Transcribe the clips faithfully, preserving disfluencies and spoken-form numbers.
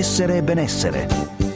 Essere e benessere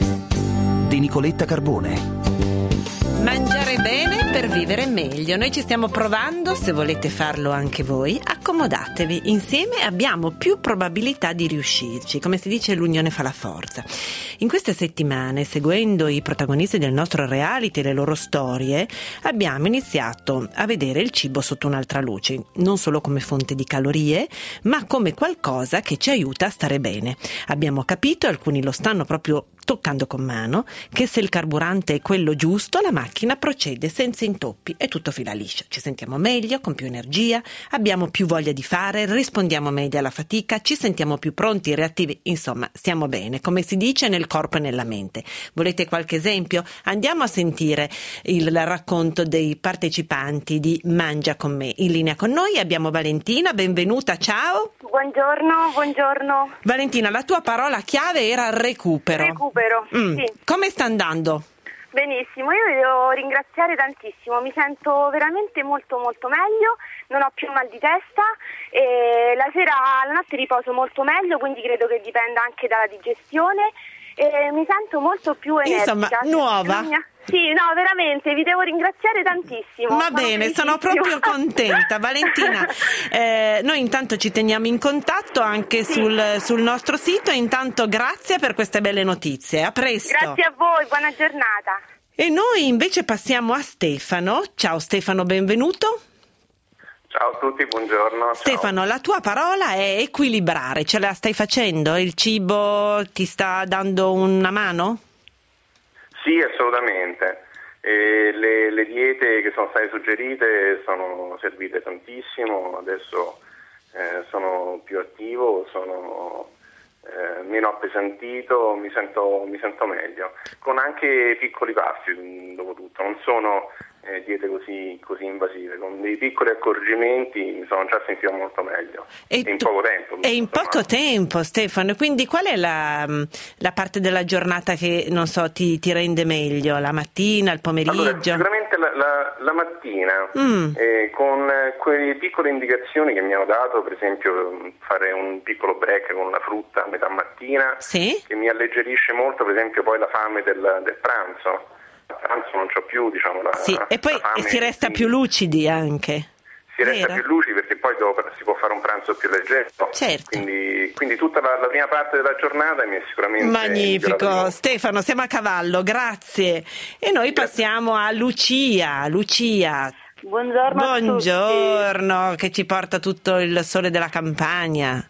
di Nicoletta Carbone. Mangiare bene per vivere meglio. Noi ci stiamo provando, se volete farlo anche voi, accomodatevi. Insieme abbiamo più probabilità di riuscirci. Come si dice, l'unione fa la forza. In queste settimane, seguendo i protagonisti del nostro reality e le loro storie, abbiamo iniziato a vedere il cibo sotto un'altra luce, non solo come fonte di calorie, ma come qualcosa che ci aiuta a stare bene. Abbiamo capito, alcuni lo stanno proprio toccando con mano, che se il carburante è quello giusto, la macchina procede senza intoppi e tutto fila liscia. Ci sentiamo meglio, con più energia, abbiamo più voglia di fare, rispondiamo meglio alla fatica, ci sentiamo più pronti, reattivi, insomma, stiamo bene, come si dice, nel corpo e nella mente. Volete qualche esempio? Andiamo a sentire il racconto dei partecipanti di Mangia con me. In linea con noi abbiamo Valentina, benvenuta, ciao. Buongiorno, buongiorno. Valentina, la tua parola chiave era recupero. Recupero, mm. sì. Come sta andando? Benissimo, io vi devo ringraziare tantissimo, mi sento veramente molto molto meglio, non ho più mal di testa e la sera, la notte riposo molto meglio, quindi credo che dipenda anche dalla digestione e mi sento molto più energica. Insomma, nuova. Sì, no, veramente, vi devo ringraziare tantissimo. Va bene, sono proprio contenta. Valentina, eh, noi intanto ci teniamo in contatto anche sì. sul, sul nostro sito e intanto grazie per queste belle notizie. A presto. Grazie a voi, buona giornata. E noi invece passiamo a Stefano. Ciao Stefano, benvenuto. Ciao a tutti, buongiorno. Stefano, ciao. La tua parola è equilibrare, ce la stai facendo? Il cibo ti sta dando una mano? Sì, assolutamente. E le, le diete che sono state suggerite sono servite tantissimo, adesso eh, sono più attivo, sono eh, meno appesantito, mi sento, mi sento meglio, con anche piccoli passi dopo tutto, non sono eh, diete così, così invasive, con dei piccoli accorgimenti mi sono già sentito molto meglio e, e in tu, poco tempo. E in poco tempo, Stefano, quindi qual è la, la parte della giornata che, non so, ti, ti rende meglio? La mattina, il pomeriggio? Allora, sicuramente la, la, la mattina, mm. eh, con quelle piccole indicazioni che mi hanno dato, per esempio fare un piccolo break con la frutta a metà mattina, sì? Che mi alleggerisce molto, per esempio poi la fame del, del pranzo. A pranzo non c'ho più, diciamo, la Sì, e poi la fame, si resta quindi... più lucidi anche. Si resta Vero? più lucidi perché poi dopo si può fare un pranzo più leggero. Certo. Quindi, quindi tutta la, la prima parte della giornata mi è sicuramente magnifico. Stefano, siamo a cavallo, grazie. E noi sì, passiamo a Lucia. Lucia. Buongiorno. Buongiorno, a tutti. Che ci porta tutto il sole della campagna.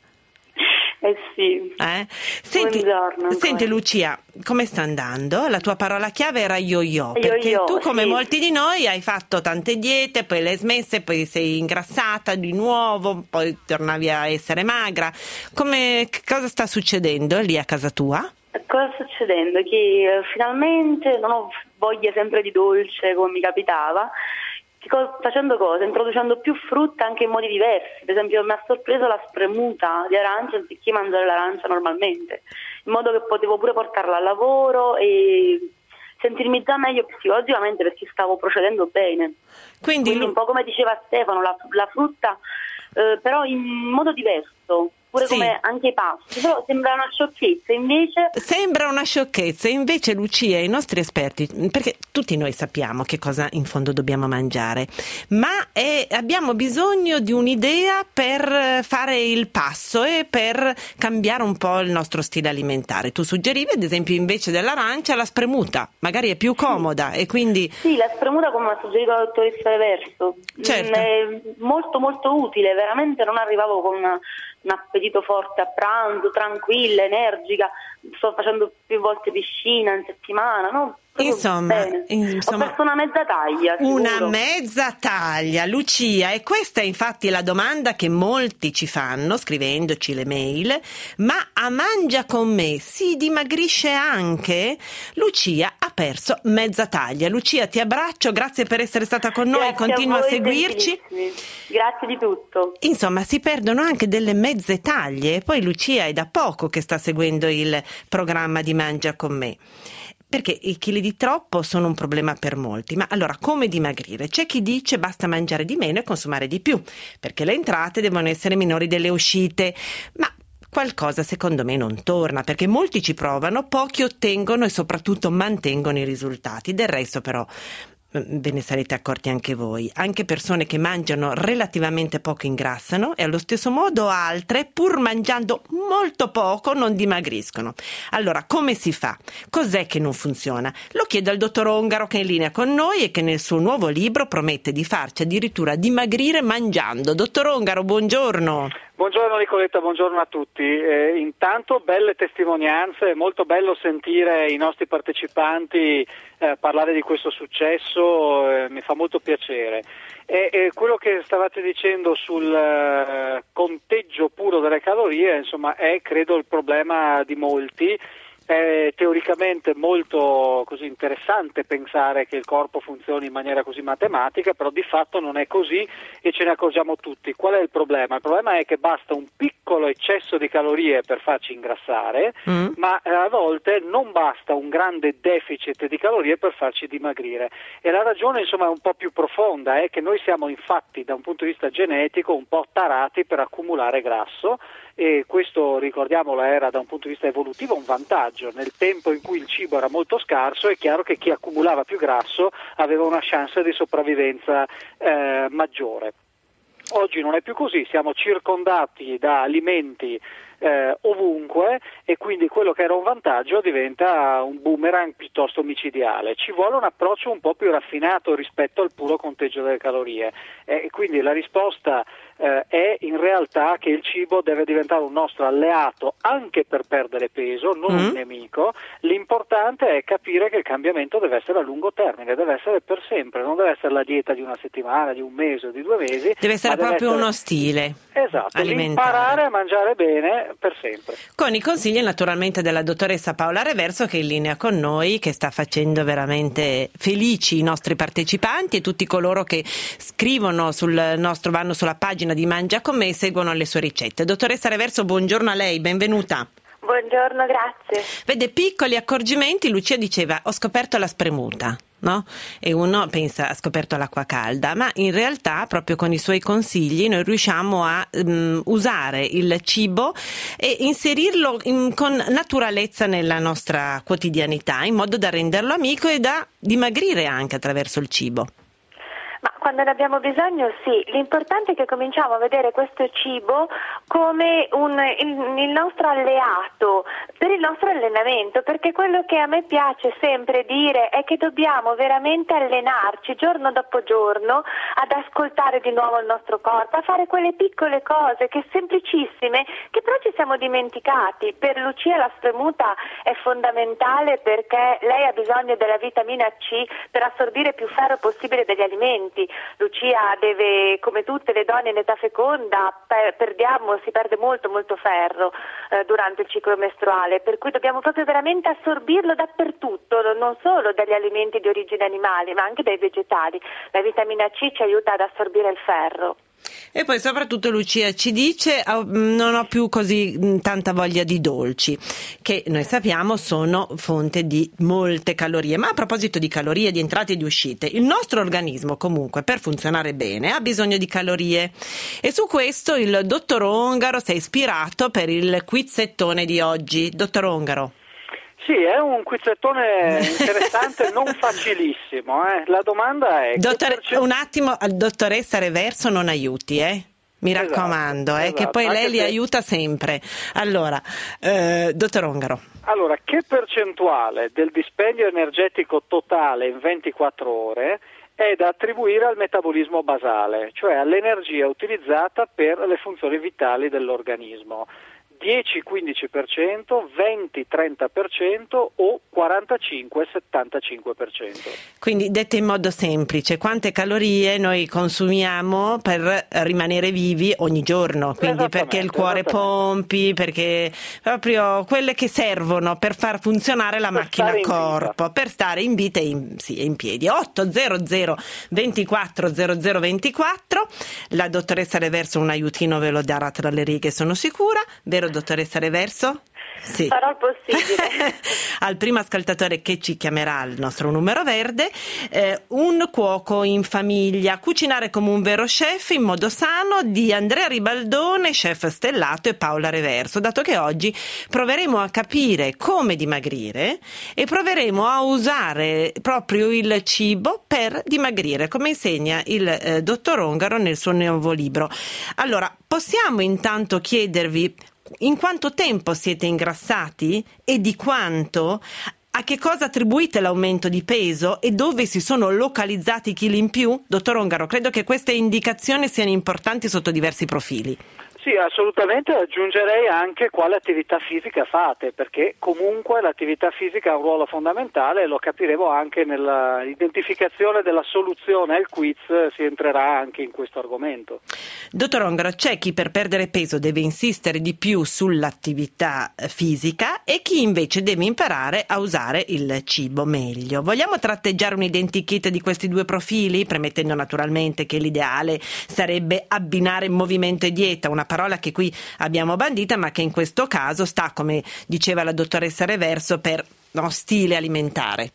Eh sì. Eh? Senti, Buongiorno. senti Lucia, come sta andando? La tua parola chiave era yo-yo, perché yo-yo, tu come sì. molti di noi hai fatto tante diete, poi le hai smesse, poi sei ingrassata di nuovo, poi tornavi a essere magra. Come, che cosa sta succedendo lì a casa tua? Cosa sta succedendo? Che eh, finalmente non ho voglia sempre di dolce come mi capitava. Facendo cose, introducendo più frutta anche in modi diversi. Per esempio mi ha sorpreso la spremuta di arancia anziché mangiare l'arancia normalmente, in modo che potevo pure portarla al lavoro e sentirmi già meglio psicologicamente perché stavo procedendo bene. Quindi, Quindi un po' come diceva Stefano, la, la frutta eh, però in modo diverso. Pure sì. Come anche i pasti, però sembra una sciocchezza, invece... Sembra una sciocchezza, invece Lucia, i nostri esperti, perché tutti noi sappiamo che cosa in fondo dobbiamo mangiare, ma è, abbiamo bisogno di un'idea per fare il passo e per cambiare un po' il nostro stile alimentare. Tu suggerivi, ad esempio, invece dell'arancia, la spremuta, magari è più comoda e quindi... Sì, la spremuta, come ha suggerito la dottoressa Reverso, certo. È molto molto utile, veramente non arrivavo con una... un appetito forte a pranzo, tranquilla, energica, sto facendo più volte piscina in settimana, no? Insomma, insomma, ho perso una mezza taglia, sicuro. Una mezza taglia, Lucia, e questa è infatti la domanda che molti ci fanno scrivendoci le mail. Ma a Mangia con me si dimagrisce anche? Lucia ha perso mezza taglia. Lucia, ti abbraccio, grazie per essere stata con noi, grazie continua a, a, voi, seguirci. Grazie di tutto. Insomma, si perdono anche delle mezze taglie. Poi Lucia è da poco che sta seguendo il programma di Mangia con me. Perché i chili di troppo sono un problema per molti. Ma allora, come dimagrire? C'è chi dice basta mangiare di meno e consumare di più, perché le entrate devono essere minori delle uscite. Ma qualcosa secondo me non torna, perché molti ci provano, pochi ottengono e soprattutto mantengono i risultati. Del resto però ve ne sarete accorti anche voi, anche persone che mangiano relativamente poco ingrassano e allo stesso modo altre, pur mangiando molto poco, non dimagriscono. Allora, come si fa? Cos'è che non funziona? Lo chiedo al dottor Ongaro, che è in linea con noi e che nel suo nuovo libro promette di farci addirittura dimagrire mangiando. Dottor Ongaro, buongiorno. Buongiorno Nicoletta, buongiorno a tutti. Eh, intanto belle testimonianze, è molto bello sentire i nostri partecipanti eh, parlare di questo successo, eh, mi fa molto piacere. E, e quello che stavate dicendo sul eh, conteggio puro delle calorie, insomma, è credo il problema di molti. È teoricamente molto così interessante pensare che il corpo funzioni in maniera così matematica, però di fatto non è così e ce ne accorgiamo tutti. Qual è il problema? Il problema è che basta un piccolo eccesso di calorie per farci ingrassare, mm. ma a volte non basta un grande deficit di calorie per farci dimagrire. E la ragione, insomma, è un po' più profonda, è che noi siamo infatti da un punto di vista genetico un po' tarati per accumulare grasso, e questo, ricordiamolo, era da un punto di vista evolutivo un vantaggio. Nel tempo in cui il cibo era molto scarso è chiaro che chi accumulava più grasso aveva una chance di sopravvivenza eh, maggiore. Oggi non è più così, siamo circondati da alimenti eh, ovunque e quindi quello che era un vantaggio diventa un boomerang piuttosto micidiale. Ci vuole un approccio un po' più raffinato rispetto al puro conteggio delle calorie e eh, quindi la risposta eh, è in realtà che il cibo deve diventare un nostro alleato anche per perdere peso, non mm. un nemico. L'importante è capire che il cambiamento deve essere a lungo termine, deve essere per sempre, non deve essere la dieta di una settimana, di un mese o di due mesi. Deve essere deve proprio essere... uno stile. Esatto, imparare a mangiare bene per sempre. Con i consigli naturalmente della dottoressa Paola Reverso, che è in linea con noi, che sta facendo veramente felici i nostri partecipanti e tutti coloro che scrivono sul nostro, vanno sulla pagina di Mangia con me e seguono le sue ricette. Dottoressa Reverso, buongiorno a lei, benvenuta. Buongiorno, grazie. Vede, piccoli accorgimenti. Lucia diceva: ho scoperto la spremuta, no? E uno pensa ha scoperto l'acqua calda, ma in realtà proprio con i suoi consigli noi riusciamo a um, usare il cibo e inserirlo in, con naturalezza nella nostra quotidianità, in modo da renderlo amico e da dimagrire anche attraverso il cibo. Ma quando ne abbiamo bisogno, sì. L'importante è che cominciamo a vedere questo cibo come un, il, il nostro alleato per il nostro allenamento, perché quello che a me piace sempre dire è che dobbiamo veramente allenarci giorno dopo giorno ad ascoltare di nuovo il nostro corpo, a fare quelle piccole cose che semplicissime, che però ci siamo dimenticati. Per Lucia la spremuta è fondamentale perché lei ha bisogno della vitamina C per assorbire più ferro possibile dagli alimenti. Lucia deve, come tutte le donne in età feconda, per, perdiamo, si perde molto molto ferro eh, durante il ciclo mestruale, per cui dobbiamo proprio veramente assorbirlo dappertutto, non solo dagli alimenti di origine animale ma anche dai vegetali. La vitamina C ci aiuta ad assorbire il ferro. E poi soprattutto Lucia ci dice: oh, non ho più così tanta voglia di dolci, che noi sappiamo sono fonte di molte calorie. Ma a proposito di calorie, di entrate e di uscite, il nostro organismo comunque per funzionare bene ha bisogno di calorie, e su questo il dottor Ongaro si è ispirato per il quizzettone di oggi. Dottor Ongaro. Sì, è un quizzettone interessante, non facilissimo. Eh. La domanda è... Dottore, percent- un attimo, dottoressa Reverso non aiuti, eh? Mi esatto, raccomando, eh, esatto. che poi lei Anche li se... aiuta sempre. Allora, eh, dottor Ongaro. Allora, che percentuale del dispendio energetico totale in ventiquattro ore è da attribuire al metabolismo basale, cioè all'energia utilizzata per le funzioni vitali dell'organismo? dieci quindici per cento, venti trenta per cento o quarantacinque settantacinque per cento. Quindi, detto in modo semplice, quante calorie noi consumiamo per rimanere vivi ogni giorno, quindi perché il cuore pompi, perché proprio quelle che servono per far funzionare la per macchina corpo, per stare in vita e in, sì, in piedi. otto zero zero ventiquattro zero zero ventiquattro. La dottoressa Reverso un aiutino ve lo darà tra le righe, sono sicura, vero dottoressa Reverso? Sì. Farò il possibile. Al primo ascoltatore che ci chiamerà al nostro numero verde, eh, Un cuoco in famiglia, cucinare come un vero chef in modo sano, di Andrea Ribaldone, chef stellato, e Paola Reverso, dato che oggi proveremo a capire come dimagrire e proveremo a usare proprio il cibo per dimagrire, come insegna il eh, dottor Ongaro nel suo nuovo libro. Allora, possiamo intanto chiedervi in quanto tempo siete ingrassati e di quanto? A che cosa attribuite l'aumento di peso e dove si sono localizzati i chili in più? Dottor Ongaro, credo che queste indicazioni siano importanti sotto diversi profili. Sì, assolutamente. Aggiungerei anche quale attività fisica fate, perché comunque l'attività fisica ha un ruolo fondamentale e lo capiremo anche nella identificazione della soluzione al quiz, si entrerà anche in questo argomento. Dottor Ongaro, c'è chi per perdere peso deve insistere di più sull'attività fisica e chi invece deve imparare a usare il cibo meglio. Vogliamo tratteggiare un identikit di questi due profili, premettendo naturalmente che l'ideale sarebbe abbinare movimento e dieta, una parola che qui abbiamo bandita ma che in questo caso sta, come diceva la dottoressa Reverso, per no, stile alimentare.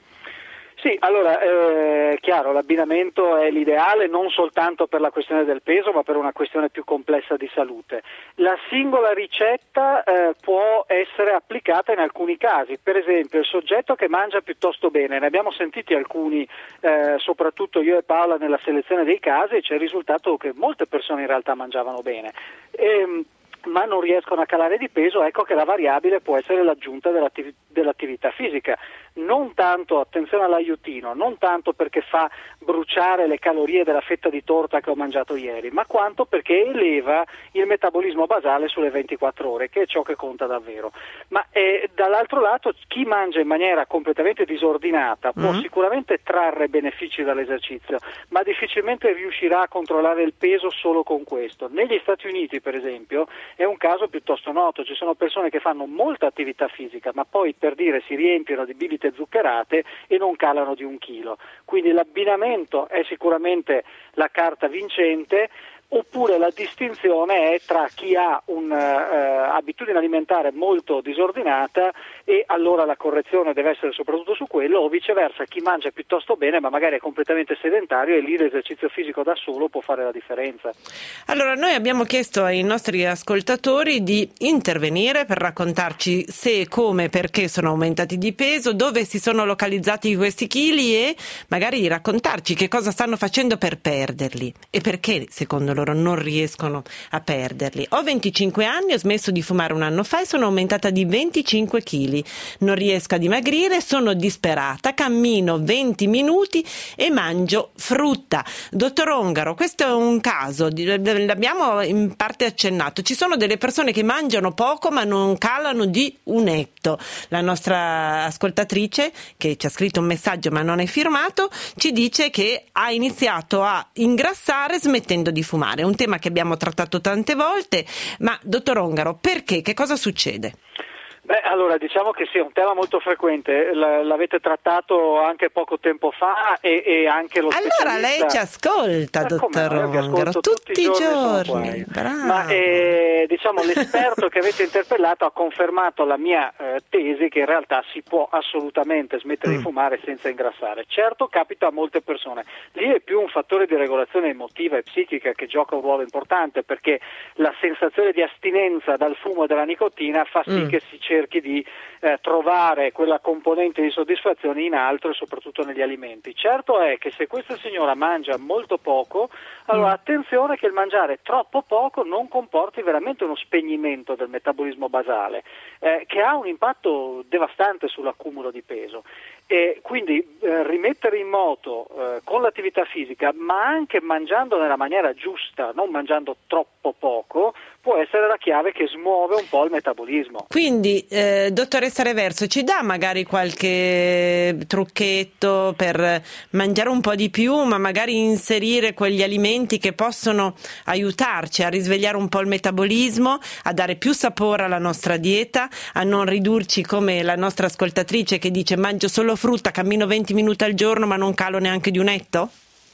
Sì, allora, è eh, chiaro, l'abbinamento è l'ideale non soltanto per la questione del peso, ma per una questione più complessa di salute. La singola ricetta eh, può essere applicata in alcuni casi, per esempio il soggetto che mangia piuttosto bene, ne abbiamo sentiti alcuni, eh, soprattutto io e Paola nella selezione dei casi, e c'è il risultato che molte persone in realtà mangiavano bene. E, ma non riescono a calare di peso, ecco che la variabile può essere l'aggiunta dell'attiv- dell'attività fisica. Non tanto, attenzione all'aiutino, non tanto perché fa bruciare le calorie della fetta di torta che ho mangiato ieri, ma quanto perché eleva il metabolismo basale sulle ventiquattro ore, che è ciò che conta davvero. Ma eh, dall'altro lato chi mangia in maniera completamente disordinata può mm-hmm. sicuramente trarre benefici dall'esercizio, ma difficilmente riuscirà a controllare il peso solo con questo. Negli Stati Uniti, per esempio, è un caso piuttosto noto, ci sono persone che fanno molta attività fisica, ma poi per dire si riempiono di bibite zuccherate e non calano di un chilo. Quindi l'abbinamento è sicuramente la carta vincente, oppure la distinzione è tra chi ha un'abitudine uh, alimentare molto disordinata e allora la correzione deve essere soprattutto su quello, o viceversa chi mangia piuttosto bene ma magari è completamente sedentario e lì l'esercizio fisico da solo può fare la differenza. Allora noi abbiamo chiesto ai nostri ascoltatori di intervenire per raccontarci se, come, perché sono aumentati di peso, dove si sono localizzati questi chili e magari raccontarci che cosa stanno facendo per perderli e perché secondo loro non riescono a perderli. Ho venticinque anni, ho smesso di fumare un anno fa e sono aumentata di venticinque chili. Non riesco a dimagrire, sono disperata, cammino venti minuti e mangio frutta. Dottor Ongaro, questo è un caso, l'abbiamo in parte accennato. Ci sono delle persone che mangiano poco ma non calano di un etto. La nostra ascoltatrice, che ci ha scritto un messaggio ma non è firmato, ci dice che ha iniziato a ingrassare smettendo di fumare. È un tema che abbiamo trattato tante volte, ma dottor Ongaro, perché? Che cosa succede? Beh, allora diciamo che sì, è un tema molto frequente, L- l'avete trattato anche poco tempo fa e, e anche lo specialista... Allora lei ci ascolta, dottor Ongaro, tutti, tutti i giorni, giorni. Bravo. Ma eh, diciamo l'esperto che avete interpellato ha confermato la mia eh, tesi che in realtà si può assolutamente smettere mm. di fumare senza ingrassare. Certo, capita a molte persone, lì è più un fattore di regolazione emotiva e psichica che gioca un ruolo importante, perché la sensazione di astinenza dal fumo e dalla nicotina fa sì mm. che si cerchi di eh, trovare quella componente di soddisfazione in altro e soprattutto negli alimenti. Certo è che se questa signora mangia molto poco, allora attenzione che il mangiare troppo poco non comporti veramente uno spegnimento del metabolismo basale, eh, che ha un impatto devastante sull'accumulo di peso. E quindi eh, rimettere in moto eh, con l'attività fisica, ma anche mangiando nella maniera giusta, non mangiando troppo poco, può essere la chiave che smuove un po' il metabolismo. Quindi, eh, dottoressa Reverso, ci dà magari qualche trucchetto per mangiare un po' di più, ma magari inserire quegli alimenti che possono aiutarci a risvegliare un po' il metabolismo, a dare più sapore alla nostra dieta, a non ridurci come la nostra ascoltatrice che dice mangio solo frutta, cammino venti minuti al giorno ma non calo neanche di un etto?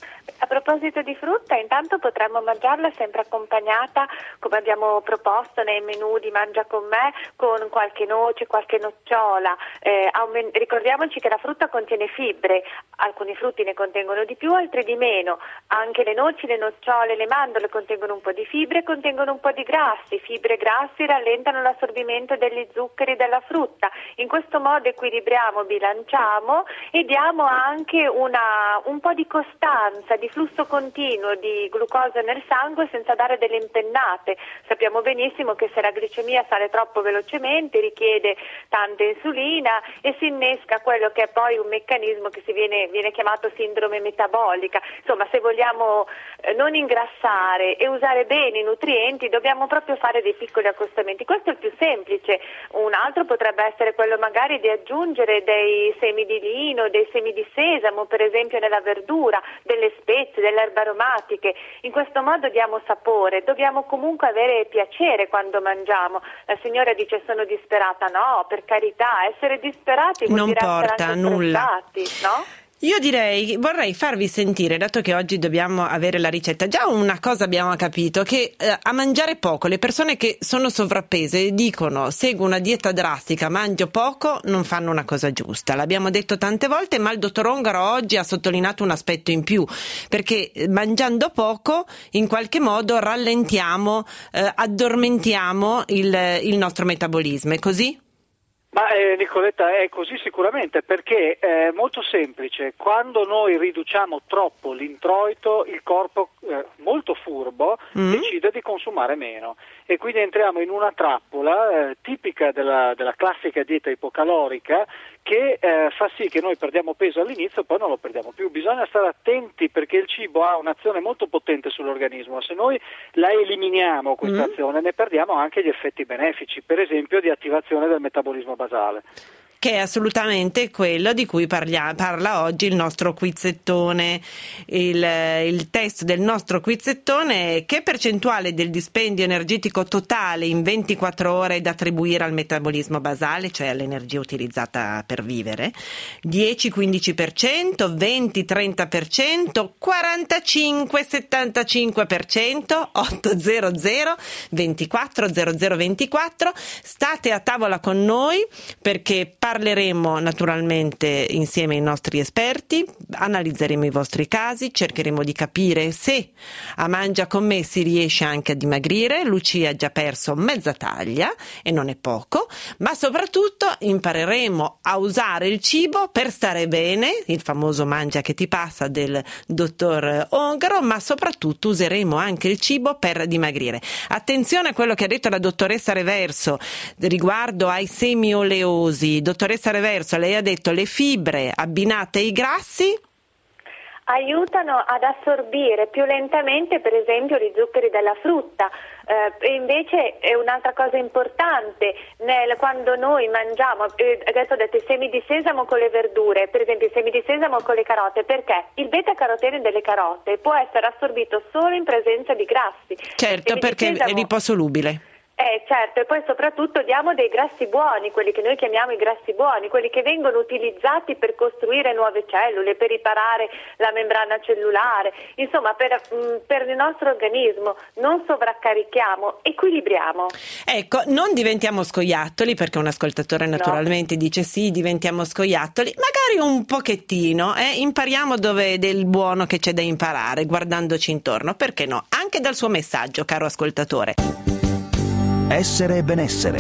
A proposito di frutta, intanto potremmo mangiarla sempre accompagnata, come abbiamo proposto nei menù di Mangia con me, con qualche noce, qualche nocciola. Eh, aument- ricordiamoci che la frutta contiene fibre, alcuni frutti ne contengono di più, altri di meno. Anche le noci, le nocciole, le mandorle contengono un po' di fibre, contengono un po' di grassi. Fibre e grassi rallentano l'assorbimento degli zuccheri della frutta. In questo modo equilibriamo, bilanciamo e diamo anche una, un po' di costanza, di flusso continuo di glucosio nel sangue senza dare delle impennate. Sappiamo benissimo che se la glicemia sale troppo velocemente richiede tanta insulina e si innesca quello che è poi un meccanismo che si viene, viene chiamato sindrome metabolica. Insomma, se vogliamo eh, non ingrassare e usare bene i nutrienti dobbiamo proprio fare dei piccoli accostamenti. Questo è il più semplice. Un altro potrebbe essere quello magari di aggiungere dei semi di lino, dei semi di sesamo per esempio nella verdura, delle spezie, delle erbe aromatiche. In questo modo diamo sapore. Dobbiamo comunque avere piacere quando mangiamo. La signora dice sono disperata. No, per carità, essere disperati vuol non dire porta essere anche nulla, stressati, no? Io direi, vorrei farvi sentire, dato che oggi dobbiamo avere la ricetta, già una cosa abbiamo capito, che eh, a mangiare poco, le persone che sono sovrappese dicono seguo una dieta drastica, mangio poco, non fanno una cosa giusta. L'abbiamo detto tante volte, ma il dottor Ongaro oggi ha sottolineato un aspetto in più, perché mangiando poco in qualche modo rallentiamo, eh, addormentiamo il, il nostro metabolismo, è così? Ma eh, Nicoletta, è così sicuramente, perché è molto semplice: quando noi riduciamo troppo l'introito, il corpo eh, molto furbo mm. decide di consumare meno e quindi entriamo in una trappola eh, tipica della, della classica dieta ipocalorica che eh, fa sì che noi perdiamo peso all'inizio e poi non lo perdiamo più. Bisogna stare attenti perché il cibo ha un'azione molto potente sull'organismo. Se noi la eliminiamo questa mm. azione ne perdiamo anche gli effetti benefici, per esempio di attivazione del metabolismo basale. Che è assolutamente quello di cui parlia, parla oggi il nostro quizzettone. Il, il testo del nostro quizzettone è: che percentuale del dispendio energetico totale in ventiquattro ore è da attribuire al metabolismo basale, cioè all'energia utilizzata per vivere? dieci quindici per cento, venti trenta per cento, quarantacinque settantacinque per cento, ottocento ventiquattro zero zero ventiquattro. State a tavola con noi perché parleremo naturalmente insieme ai nostri esperti, analizzeremo i vostri casi, cercheremo di capire se a Mangia con me si riesce anche a dimagrire. Lucia ha già perso mezza taglia e non è poco, ma soprattutto impareremo a usare il cibo per stare bene, il famoso mangia che ti passa del dottor Ongaro, ma soprattutto useremo anche il cibo per dimagrire. Attenzione a quello che ha detto la dottoressa Reverso riguardo ai semi oleosi. Dottoressa Reverso, lei ha detto le fibre abbinate ai grassi aiutano ad assorbire più lentamente per esempio gli zuccheri della frutta. Eh, e invece è un'altra cosa importante nel, quando noi mangiamo, eh, adesso ho detto i semi di sesamo con le verdure, per esempio i semi di sesamo con le carote, perché il beta-carotene delle carote può essere assorbito solo in presenza di grassi. Certo, perché sesamo, è liposolubile. Eh certo, e poi soprattutto diamo dei grassi buoni, quelli che noi chiamiamo i grassi buoni, quelli che vengono utilizzati per costruire nuove cellule, per riparare la membrana cellulare, insomma per, mh, per il nostro organismo. Non sovraccarichiamo, equilibriamo. Ecco, non diventiamo scoiattoli, perché un ascoltatore naturalmente no. dice sì, diventiamo scoiattoli, magari un pochettino, eh? impariamo dove è del buono che c'è da imparare, guardandoci intorno, perché no? Anche dal suo messaggio, caro ascoltatore. Essere e benessere.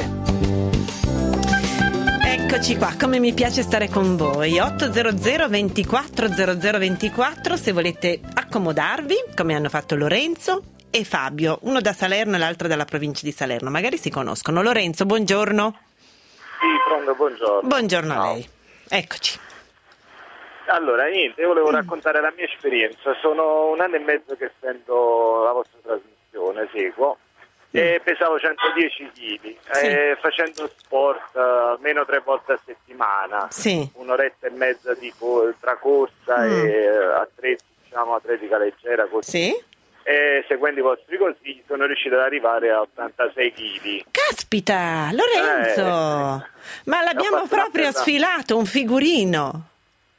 Eccoci qua, come mi piace stare con voi. ottocento ventiquattro zero zero ventiquattro se volete accomodarvi, come hanno fatto Lorenzo e Fabio, uno da Salerno e l'altro dalla provincia di Salerno. Magari si conoscono. Lorenzo, buongiorno. Sì, pronto, buongiorno. Buongiorno a Ciao. lei. Eccoci. Allora, niente, io volevo raccontare la mia esperienza. Sono un anno e mezzo che sento la vostra trasmissione, seguo. E pesavo centodieci chili, sì. eh, facendo sport almeno uh, tre volte a settimana, sì. un'oretta e mezza di co- tra corsa mm. e uh, attrezzi, diciamo atletica leggera, così. Sì. E seguendo i vostri consigli sono riuscito ad arrivare a ottantasei chili. Caspita, Lorenzo! Eh, ma l'abbiamo proprio sfilato, un figurino!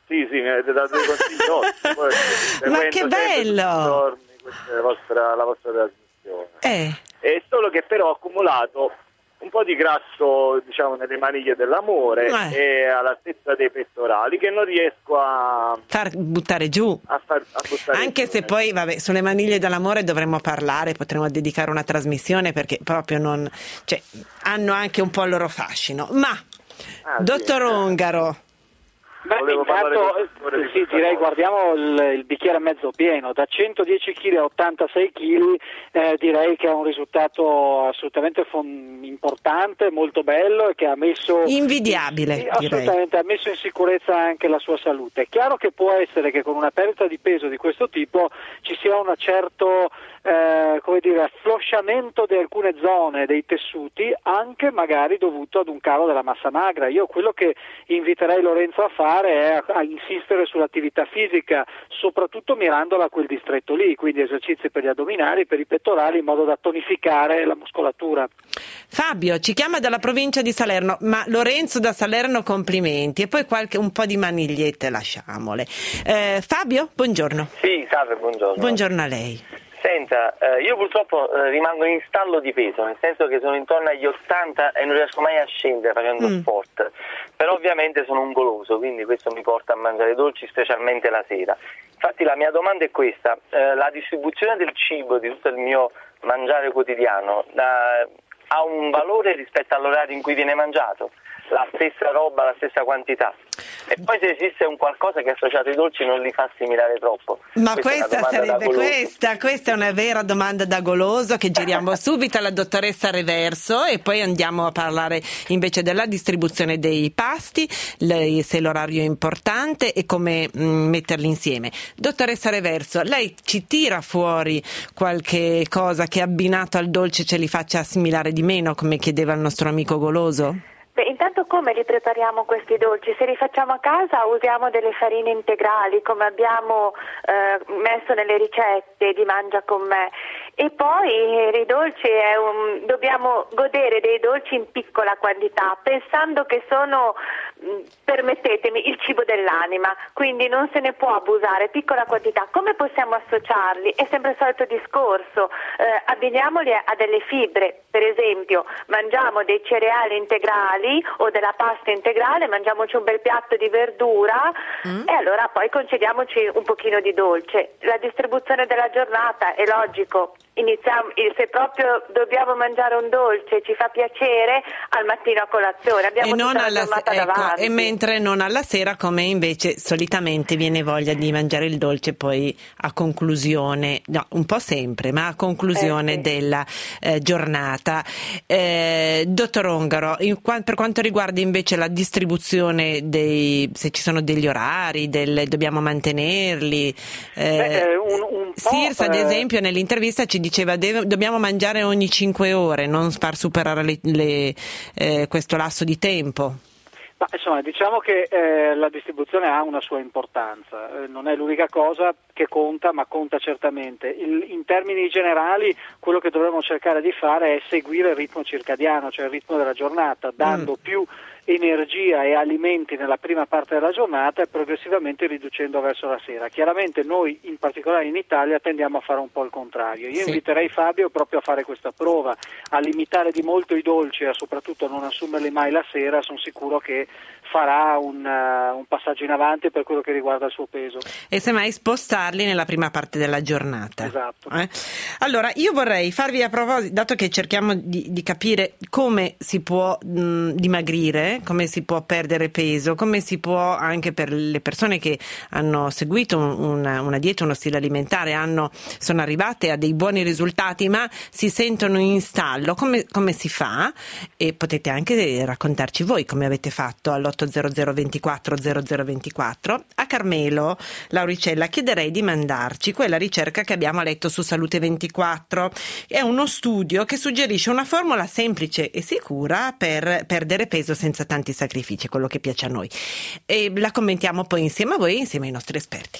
Sì, sì, mi avete dato dei consigli ottimi. Poi, Ma che bello! Giorni, questa è la vostra, la vostra trasmissione. Eh. È solo che però ho accumulato un po' di grasso, diciamo, nelle maniglie dell'amore eh. e all'altezza dei pettorali, che non riesco a far buttare giù. A far, a buttare Anche giù, se eh. poi, vabbè, sulle maniglie dell'amore dovremmo parlare, potremmo dedicare una trasmissione, perché proprio non, cioè, hanno anche un po' il loro fascino. Ma, ah, dottor sì. Ongaro. Beh, intanto eh, sì, direi guardiamo il, il bicchiere mezzo pieno, da centodieci chili a ottantasei chili, eh, direi che è un risultato assolutamente fon- importante, molto bello e che ha messo invidiabile, sì, direi. assolutamente, ha messo in sicurezza anche la sua salute. È chiaro che può essere che con una perdita di peso di questo tipo ci sia un certo eh, come dire, afflosciamento di alcune zone dei tessuti, anche magari dovuto ad un calo della massa magra. Io quello che inviterei Lorenzo a fare è a, a insistere sull'attività fisica, soprattutto mirandola a quel distretto lì, quindi esercizi per gli addominali, per i pettorali, in modo da tonificare la muscolatura. Fabio ci chiama dalla provincia di Salerno, ma Lorenzo da Salerno complimenti, e poi qualche un po' di manigliette lasciamole. Eh, Fabio, buongiorno. Sì, salve, buongiorno. Buongiorno a lei. Senta, eh, io purtroppo eh, rimango in stallo di peso, nel senso che sono intorno agli ottanta e non riesco mai a scendere facendo mm. sport, però ovviamente sono un goloso, quindi questo mi porta a mangiare dolci, specialmente la sera. Infatti la mia domanda è questa, eh, la distribuzione del cibo, di tutto il mio mangiare quotidiano, eh, ha un valore rispetto all'orario in cui viene mangiato? La stessa roba, la stessa quantità? E poi se esiste un qualcosa che associato ai dolci non li fa assimilare troppo? Ma questa, questa sarebbe questa, questa è una vera domanda da goloso, che giriamo subito alla dottoressa Reverso e poi andiamo a parlare invece della distribuzione dei pasti, lei, se l'orario è importante e come mh, metterli insieme. Dottoressa Reverso, lei ci tira fuori qualche cosa che abbinato al dolce ce li faccia assimilare di meno, come chiedeva il nostro amico goloso? Beh, intanto come li prepariamo questi dolci? Se li facciamo a casa usiamo delle farine integrali, come abbiamo eh, messo nelle ricette di Mangia con me, e poi i dolci è un, dobbiamo godere dei dolci in piccola quantità, pensando che sono, permettetemi, il cibo dell'anima, quindi non se ne può abusare, piccola quantità. Come possiamo associarli? È sempre il solito discorso, eh, abbiniamoli a, a delle fibre, per esempio mangiamo dei cereali integrali o della pasta integrale, mangiamoci un bel piatto di verdura mm. e allora poi concediamoci un pochino di dolce. La distribuzione della giornata è logico, iniziamo, se proprio dobbiamo mangiare un dolce, ci fa piacere, al mattino a colazione, abbiamo e non tutta alla la giornata se- ecco, davanti. e mentre non alla sera, come invece solitamente viene voglia di mangiare il dolce poi a conclusione, no, un po' sempre, ma a conclusione eh, sì. della eh, giornata. Eh, dottor Ongaro, in, per quanto riguarda invece la distribuzione dei, se ci sono degli orari, del, dobbiamo mantenerli, eh, Beh, un, un Sirsa ad eh... esempio nell'intervista ci diceva deve, dobbiamo mangiare ogni cinque ore, non far superare le, le, eh, questo lasso di tempo. Ma insomma, diciamo che eh, la distribuzione ha una sua importanza, eh, non è l'unica cosa che conta, ma conta certamente. Il, in termini generali, quello che dovremmo cercare di fare è seguire il ritmo circadiano, cioè il ritmo della giornata, dando mm. più energia e alimenti nella prima parte della giornata e progressivamente riducendo verso la sera. Chiaramente noi, in particolare in Italia, tendiamo a fare un po' il contrario. Io sì. inviterei Fabio proprio a fare questa prova, a limitare di molto i dolci e soprattutto a non assumerli mai la sera. Sono sicuro che farà un, uh, un passaggio in avanti per quello che riguarda il suo peso. E semmai spostarli nella prima parte della giornata. Esatto. Eh? Allora, io vorrei farvi a proposito, dato che cerchiamo di, di capire come si può mh, dimagrire, come si può perdere peso, come si può, anche per le persone che hanno seguito una, una dieta, uno stile alimentare, hanno, sono arrivate a dei buoni risultati ma si sentono in stallo, come, come si fa? E potete anche raccontarci voi come avete fatto all'otto zero zero ventiquattro zero zero ventiquattro. A Carmelo Lauricella chiederei di mandarci quella ricerca che abbiamo letto su Salute ventiquattro. È uno studio che suggerisce una formula semplice e sicura per perdere peso senza tanti sacrifici, quello che piace a noi, e la commentiamo poi insieme a voi, insieme ai nostri esperti.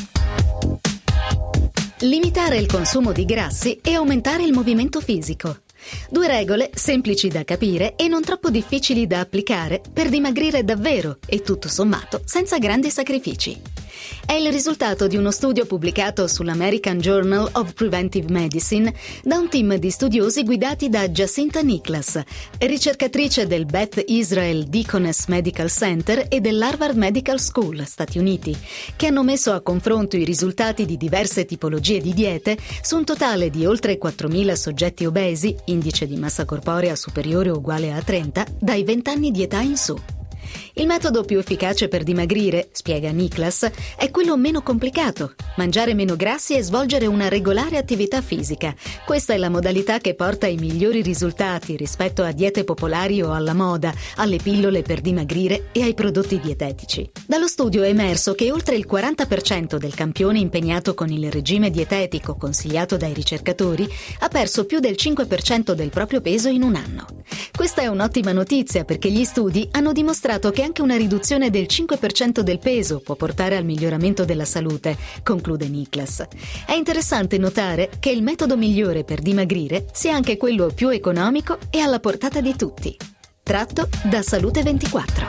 Limitare il consumo di grassi e aumentare il movimento fisico. Due regole semplici da capire e non troppo difficili da applicare per dimagrire davvero e tutto sommato senza grandi sacrifici. È il risultato di uno studio pubblicato sull'American Journal of Preventive Medicine da un team di studiosi guidati da Jacinta Nicholas, ricercatrice del Beth Israel Deaconess Medical Center e dell'Harvard Medical School, Stati Uniti, che hanno messo a confronto i risultati di diverse tipologie di diete su un totale di oltre quattromila soggetti obesi, indice di massa corporea superiore o uguale a trenta, dai venti anni di età in su. Il metodo più efficace per dimagrire, spiega Niklas, è quello meno complicato: mangiare meno grassi e svolgere una regolare attività fisica. Questa è la modalità che porta ai migliori risultati rispetto a diete popolari o alla moda, alle pillole per dimagrire e ai prodotti dietetici. Dallo studio è emerso che oltre il quaranta per cento del campione impegnato con il regime dietetico consigliato dai ricercatori ha perso più del cinque per cento del proprio peso in un anno. Questa è un'ottima notizia perché gli studi hanno dimostrato che anche una riduzione del cinque per cento del peso può portare al miglioramento della salute, conclude Niklas. È interessante notare che il metodo migliore per dimagrire sia anche quello più economico e alla portata di tutti. Tratto da Salute ventiquattro.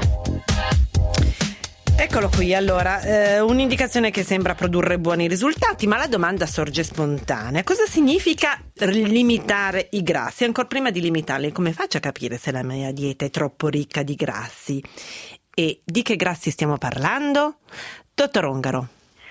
Eccolo qui, allora, eh, un'indicazione che sembra produrre buoni risultati, ma la domanda sorge spontanea. Cosa significa limitare i grassi? Ancora prima di limitarli, come faccio a capire se la mia dieta è troppo ricca di grassi? E di che grassi stiamo parlando? Dottor Ongaro.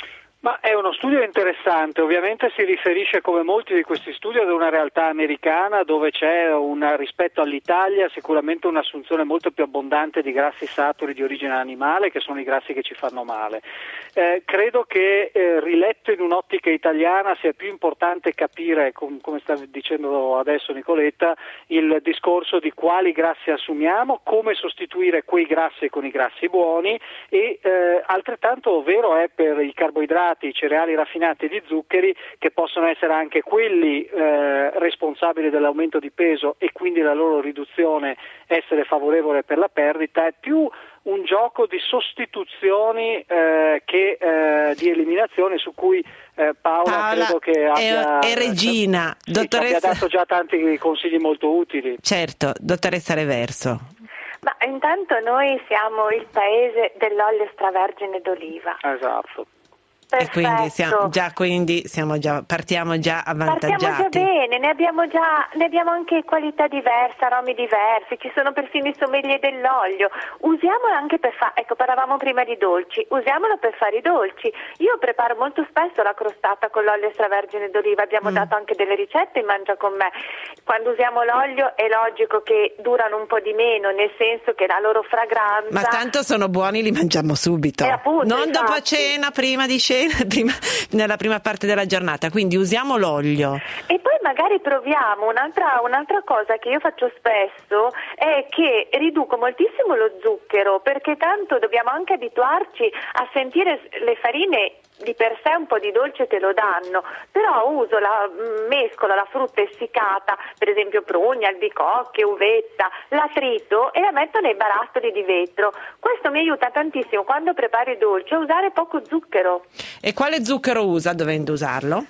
Ma è uno studio interessante, ovviamente si riferisce, come molti di questi studi, ad una realtà americana dove c'è una, rispetto all'Italia, sicuramente un'assunzione molto più abbondante di grassi saturi di origine animale, che sono i grassi che ci fanno male. Eh, credo che eh, riletto in un'ottica italiana sia più importante capire, com- come sta dicendo adesso Nicoletta, il discorso di quali grassi assumiamo, come sostituire quei grassi con i grassi buoni e eh, altrettanto vero è per i carboidrati, i cereali raffinati e gli zuccheri, che possono essere anche quelli eh, responsabili dell'aumento di peso e quindi la loro riduzione essere favorevole per la perdita. È più un gioco di sostituzioni eh, che eh, di eliminazione su cui eh, Paola, Paola credo che abbia, e Regina, sì, dottoressa, abbia dato già tanti consigli molto utili. Certo, dottoressa Reverso. Ma intanto noi siamo il paese dell'olio extravergine d'oliva. Esatto. Perfetto. E quindi siamo già, quindi siamo già, partiamo già avvantaggiati. Partiamo già bene, ne abbiamo già, ne abbiamo anche qualità diverse, aromi diversi, ci sono persino i sommelier dell'olio. Usiamolo anche per fare, ecco, parlavamo prima di dolci, usiamolo per fare i dolci. Io preparo molto spesso la crostata con l'olio extravergine d'oliva, abbiamo mm. dato anche delle ricette in Mangia con me. Quando usiamo l'olio è logico che durano un po' di meno, nel senso che la loro fragranza... Ma tanto sono buoni, li mangiamo subito. Eh, appunto, non infatti. Dopo cena, prima di cena. Prima, nella prima parte della giornata, quindi usiamo l'olio. E poi magari proviamo un'altra, un'altra cosa che io faccio spesso è che riduco moltissimo lo zucchero, perché tanto dobbiamo anche abituarci a sentire le farine di per sé un po' di dolce te lo danno, però uso la mescola la frutta essiccata, per esempio prugne, albicocche, uvetta, la trito e la metto nei barattoli di vetro. Questo mi aiuta tantissimo quando preparo i dolci a usare poco zucchero. E quale zucchero usa dovendo usarlo?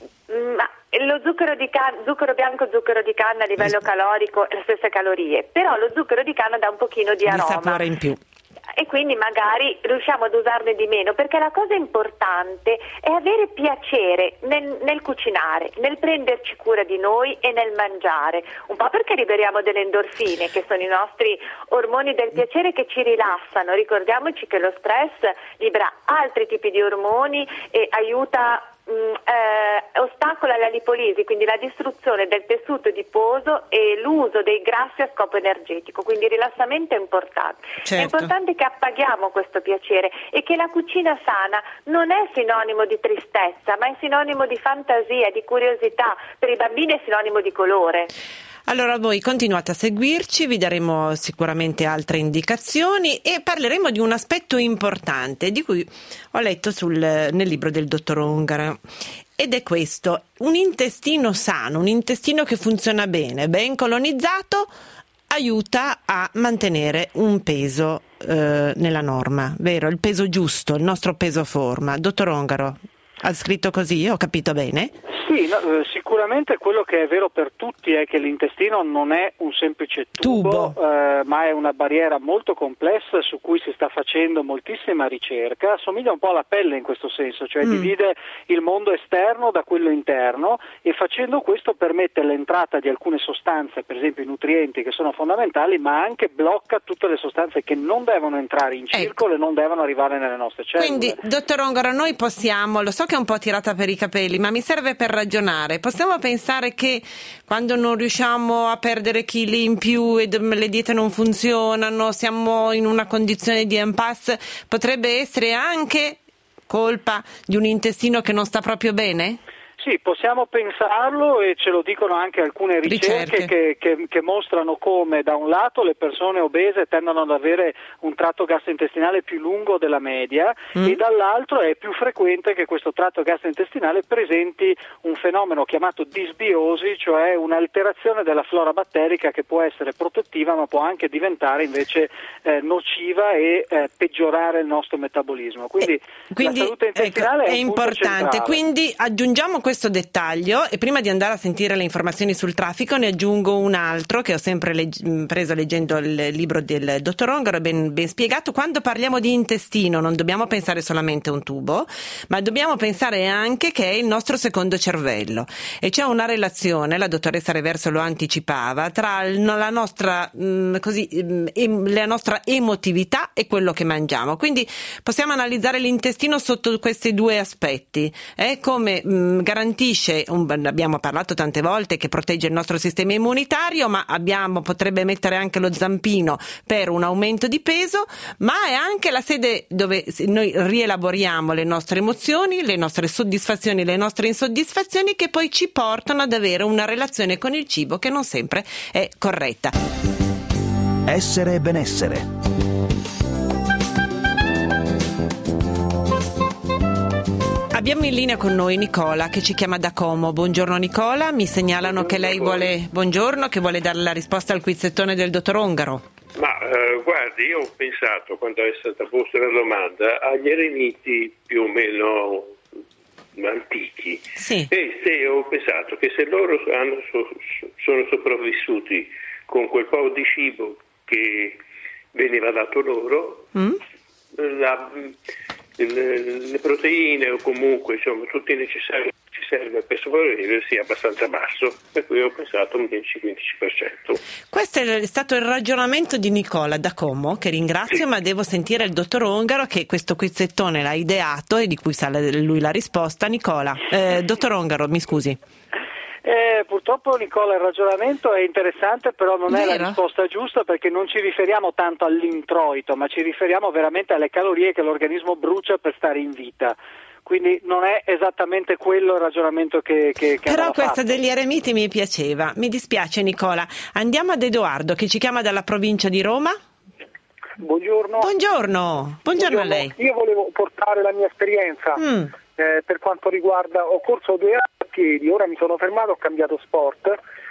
Ma lo zucchero di canna, zucchero bianco, zucchero di canna a livello calorico, le stesse calorie, però lo zucchero di canna dà un pochino di aroma. Di sapore in più. E quindi magari riusciamo ad usarne di meno, perché la cosa importante è avere piacere nel, nel cucinare, nel prenderci cura di noi e nel mangiare, un po' perché liberiamo delle endorfine, che sono i nostri ormoni del piacere che ci rilassano. Ricordiamoci che lo stress libera altri tipi di ormoni e aiuta Mm, eh, ostacola la lipolisi, quindi la distruzione del tessuto adiposo e l'uso dei grassi a scopo energetico, quindi il rilassamento è importante. Certo. È importante che appaghiamo questo piacere e che la cucina sana non è sinonimo di tristezza, ma è sinonimo di fantasia, di curiosità. Per i bambini è sinonimo di colore. Allora voi continuate a seguirci, vi daremo sicuramente altre indicazioni e parleremo di un aspetto importante di cui ho letto sul, nel libro del dottor Ongaro, ed è questo: un intestino sano, un intestino che funziona bene, ben colonizzato, aiuta a mantenere un peso eh, nella norma, vero? Il peso giusto, il nostro peso forma. Dottor Ongaro. Ha scritto così, ho capito bene? Sì, no, sicuramente quello che è vero per tutti è che l'intestino non è un semplice tubo, tubo. Eh, ma è una barriera molto complessa su cui si sta facendo moltissima ricerca. Assomiglia un po' alla pelle in questo senso, cioè mm. divide il mondo esterno da quello interno, e facendo questo permette l'entrata di alcune sostanze, per esempio i nutrienti, che sono fondamentali, ma anche blocca tutte le sostanze che non devono entrare in circolo ecco. e non devono arrivare nelle nostre cellule. Quindi, dottor Ongaro, noi possiamo, lo so che è un po' tirata per i capelli, ma mi serve per ragionare. Possiamo pensare che quando non riusciamo a perdere chili in più e le diete non funzionano, siamo in una condizione di impasse, potrebbe essere anche colpa di un intestino che non sta proprio bene? Sì, possiamo pensarlo, e ce lo dicono anche alcune ricerche che, che, che mostrano come da un lato le persone obese tendono ad avere un tratto gastrointestinale più lungo della media mm. e dall'altro è più frequente che questo tratto gastrointestinale presenti un fenomeno chiamato disbiosi, cioè un'alterazione della flora batterica che può essere protettiva ma può anche diventare invece eh, nociva e eh, peggiorare il nostro metabolismo. Quindi, eh, quindi la salute intestinale ecco, è, è un importante. Punto centrale. Quindi aggiungiamo questo dettaglio, e prima di andare a sentire le informazioni sul traffico ne aggiungo un altro che ho sempre legg- preso leggendo il libro del dottor Ongaro, ben, ben spiegato. Quando parliamo di intestino non dobbiamo pensare solamente a un tubo, ma dobbiamo pensare anche che è il nostro secondo cervello, e c'è una relazione, la dottoressa Reverso lo anticipava, tra la nostra, mh, così, mh, la nostra emotività e quello che mangiamo. Quindi possiamo analizzare l'intestino sotto questi due aspetti, eh? come mh, garantisce, un, abbiamo parlato tante volte che protegge il nostro sistema immunitario, ma abbiamo, potrebbe mettere anche lo zampino per un aumento di peso, ma è anche la sede dove noi rielaboriamo le nostre emozioni, le nostre soddisfazioni, le nostre insoddisfazioni, che poi ci portano ad avere una relazione con il cibo che non sempre è corretta. Essere e benessere. Abbiamo in linea con noi Nicola che ci chiama da Como. Buongiorno Nicola, mi segnalano che lei vuole, buongiorno, che vuole dare la risposta al quizzettone del dottor Ongaro. Ma eh, guardi, io ho pensato, quando è stata posta la domanda, agli eremiti più o meno antichi, sì. e se ho pensato che se loro hanno, sono sopravvissuti con quel po' di cibo che veniva dato loro, mm? la, le, le proteine o comunque insomma tutti i necessari che ci serve per sopravvivere sia abbastanza basso, per cui ho pensato un dieci quindici per cento. Questo è stato il ragionamento di Nicola da Como, che ringrazio, sì. Ma devo sentire il dottor Ongaro che questo quizzettone l'ha ideato e di cui sa lui la risposta. Nicola, eh, dottor Ongaro, mi scusi. Eh, purtroppo Nicola il ragionamento è interessante, però non Vero? È la risposta giusta, perché non ci riferiamo tanto all'introito, ma ci riferiamo veramente alle calorie che l'organismo brucia per stare in vita. Quindi non è esattamente quello il ragionamento che, che, che Però questa fatto. degli eremiti mi piaceva. Mi dispiace Nicola. Andiamo ad Edoardo che ci chiama dalla provincia di Roma. Buongiorno. Buongiorno. Buongiorno, Buongiorno. a lei. Io volevo portare la mia esperienza mm. eh, per quanto riguarda, ho corso due anni a piedi, ora mi sono fermato, ho cambiato sport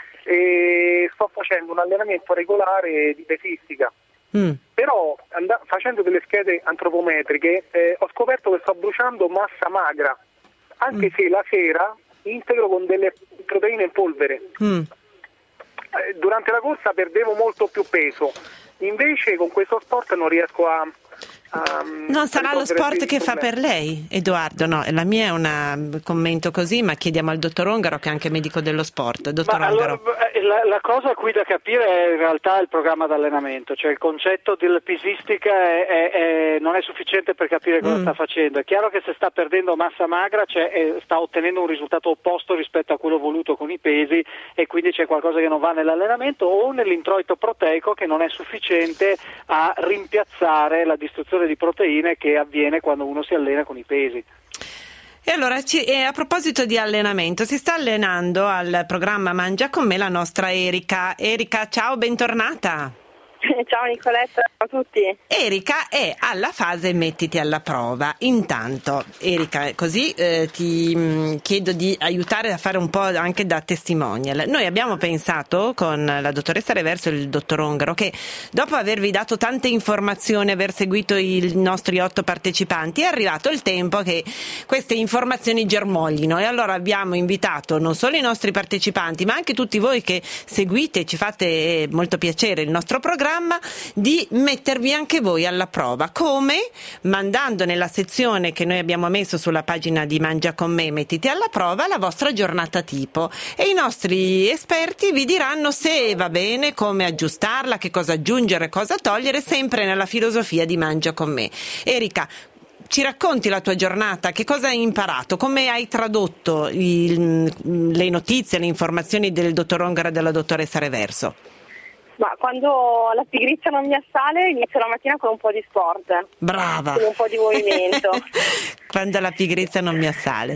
e sto facendo un allenamento regolare di pesistica. Mm. Però and- facendo delle schede antropometriche eh, ho scoperto che sto bruciando massa magra, anche mm. se la sera integro con delle proteine in polvere. Mm. Eh, durante la corsa perdevo molto più peso, invece con questo sport non riesco a... Um, non sarà lo sport che fa per lei, Edoardo? No, la mia è un commento così, ma chiediamo al dottor Ongaro che è anche medico dello sport. Dottor ma Ongaro. Allora, la, la cosa qui da capire è in realtà il programma d'allenamento, cioè il concetto della pesistica è, è, è, non è sufficiente per capire cosa mm. sta facendo. È chiaro che se sta perdendo massa magra cioè, è, sta ottenendo un risultato opposto rispetto a quello voluto con i pesi, e quindi c'è qualcosa che non va nell'allenamento o nell'introito proteico che non è sufficiente a rimpiazzare la distruzione di proteine che avviene quando uno si allena con i pesi. E allora, ci, e a proposito di allenamento, si sta allenando al programma Mangia con me la nostra Erika. Erika, ciao, bentornata. Ciao Nicoletta, ciao a tutti. Erika è alla fase mettiti alla prova. Intanto, Erika, così eh, ti mh, chiedo di aiutare a fare un po' anche da testimonial. Noi abbiamo pensato con la dottoressa Reverso e il dottor Ongaro che dopo avervi dato tante informazioni, aver seguito i nostri otto partecipanti, è arrivato il tempo che queste informazioni germoglino, e allora abbiamo invitato non solo i nostri partecipanti ma anche tutti voi che seguite e ci fate molto piacere il nostro programma, di mettervi anche voi alla prova. Come? Mandando nella sezione che noi abbiamo messo sulla pagina di Mangia con me, mettiti alla prova, la vostra giornata tipo, e i nostri esperti vi diranno se va bene, come aggiustarla, che cosa aggiungere, cosa togliere, sempre nella filosofia di Mangia con me. Erika, ci racconti la tua giornata? Che cosa hai imparato? Come hai tradotto il, le notizie, le informazioni del dottor Ongaro e della dottoressa Reverso? Ma quando la pigrizia non mi assale, inizio la mattina con un po' di sport. Brava! Con un po' di movimento. Quando la pigrizia non mi assale.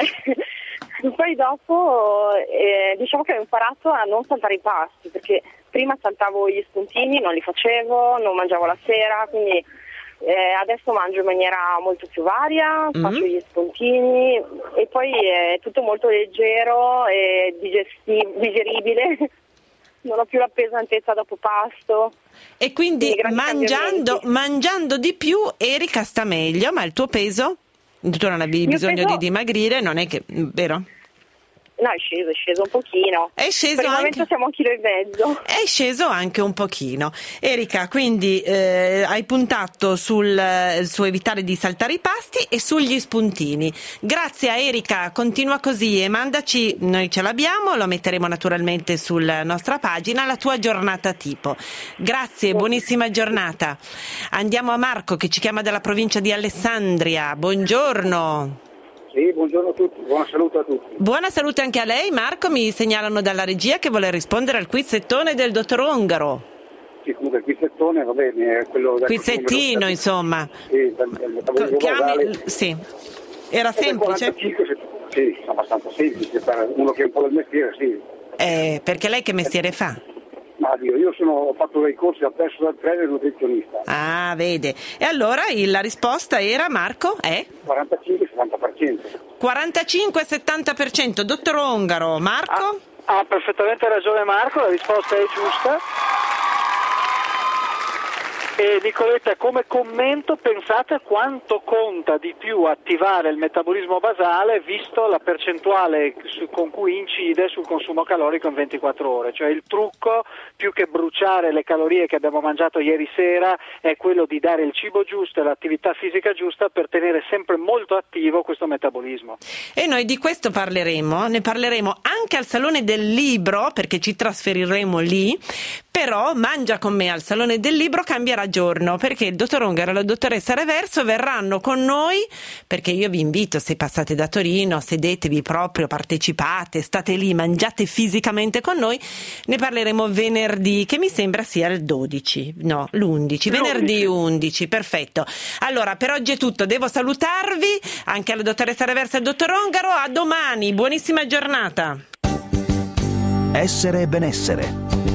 Poi dopo eh, diciamo che ho imparato a non saltare i pasti, perché prima saltavo gli spuntini, non li facevo, non mangiavo la sera, quindi eh, adesso mangio in maniera molto più varia, mm-hmm. faccio gli spuntini e poi è tutto molto leggero e digesti- digeribile. Non ho più la pesantezza dopo pasto. E quindi, quindi mangiando, mangiando di più Erika sta meglio, ma il tuo peso? Tu non avevi bisogno peso... di dimagrire, non è che, vero? No, è sceso, è sceso un pochino. È sceso per il anche... momento siamo a un chilo e mezzo. È sceso anche un pochino. Erika, quindi eh, hai puntato sul, su evitare di saltare i pasti e sugli spuntini. Grazie a Erika, continua così e mandaci, noi ce l'abbiamo, lo metteremo naturalmente sulla nostra pagina, la tua giornata tipo. Grazie, buonissima giornata. Andiamo a Marco che ci chiama dalla provincia di Alessandria. Buongiorno. Sì, buongiorno a tutti, buona salute a tutti. Buona salute anche a lei, Marco. Mi segnalano dalla regia che vuole rispondere al quizzettone del dottor Ongaro. Sì, comunque il quizzettone va bene, quello da quizzettino, insomma. Sì, dal, dal Chiami... sì. Era semplice? quarantacinque, sì, abbastanza semplice per uno che è un po' del mestiere, sì. Eh, perché lei che mestiere fa? Ma io, io sono, ho fatto dei corsi a personal trainer e nutrizionista. Ah, vede. E allora il, la risposta era, Marco, è? quarantacinque settanta per cento. quarantacinque settanta per cento. Dottor Ongaro, Marco? Ha ah, perfettamente ragione Marco, la risposta è giusta. E Nicoletta, come commento, pensate quanto conta di più attivare il metabolismo basale visto la percentuale su, con cui incide sul consumo calorico in ventiquattro ore, cioè il trucco più che bruciare le calorie che abbiamo mangiato ieri sera è quello di dare il cibo giusto e l'attività fisica giusta per tenere sempre molto attivo questo metabolismo. E noi di questo parleremo, ne parleremo anche al Salone del Libro, perché ci trasferiremo lì, però Mangia con me al Salone del Libro cambierà giorno, perché il dottor Ongaro e la dottoressa Reverso verranno con noi, perché io vi invito, se passate da Torino, sedetevi proprio, partecipate, state lì, mangiate fisicamente con noi. Ne parleremo venerdì, che mi sembra sia il dodici, no, l'undici, venerdì undici, perfetto. Allora, per oggi è tutto, devo salutarvi, anche alla dottoressa Reverso e al dottor Ongaro, a domani, buonissima giornata. Essere e benessere,